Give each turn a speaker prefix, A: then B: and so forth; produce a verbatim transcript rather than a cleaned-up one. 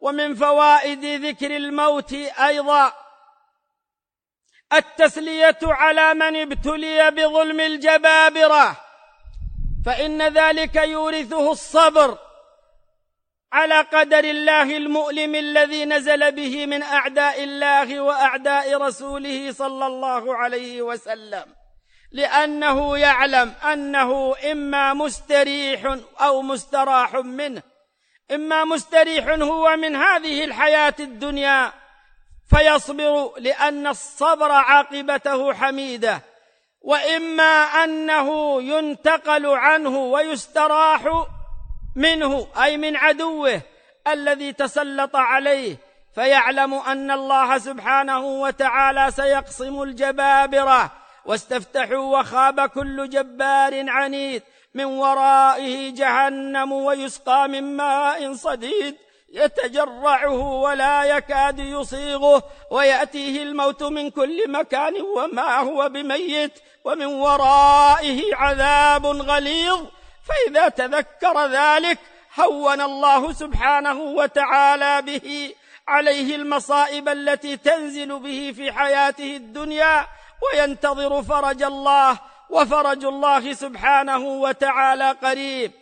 A: ومن فوائد ذكر الموت أيضا التسلية على من ابتلي بظلم الجبابرة، فإن ذلك يورثه الصبر على قدر الله المؤلم الذي نزل به من أعداء الله وأعداء رسوله صلى الله عليه وسلم، لأنه يعلم أنه إما مستريح أو مستراح منه، إما مستريح هو من هذه الحياة الدنيا فيصبر لأن الصبر عاقبته حميدة، وإما أنه ينتقل عنه ويستراح منه أي من عدوه الذي تسلط عليه، فيعلم أن الله سبحانه وتعالى سيقسم الجبابرة، واستفتحوا وخاب كل جبار عنيد، من ورائه جهنم ويسقى من ماء صديد يتجرعه ولا يكاد يصيغه ويأتيه الموت من كل مكان وما هو بميت ومن ورائه عذاب غليظ. فإذا تذكر ذلك هون الله سبحانه وتعالى به عليه المصائب التي تنزل به في حياته الدنيا، وينتظر فرج الله، وفرج الله سبحانه وتعالى قريب.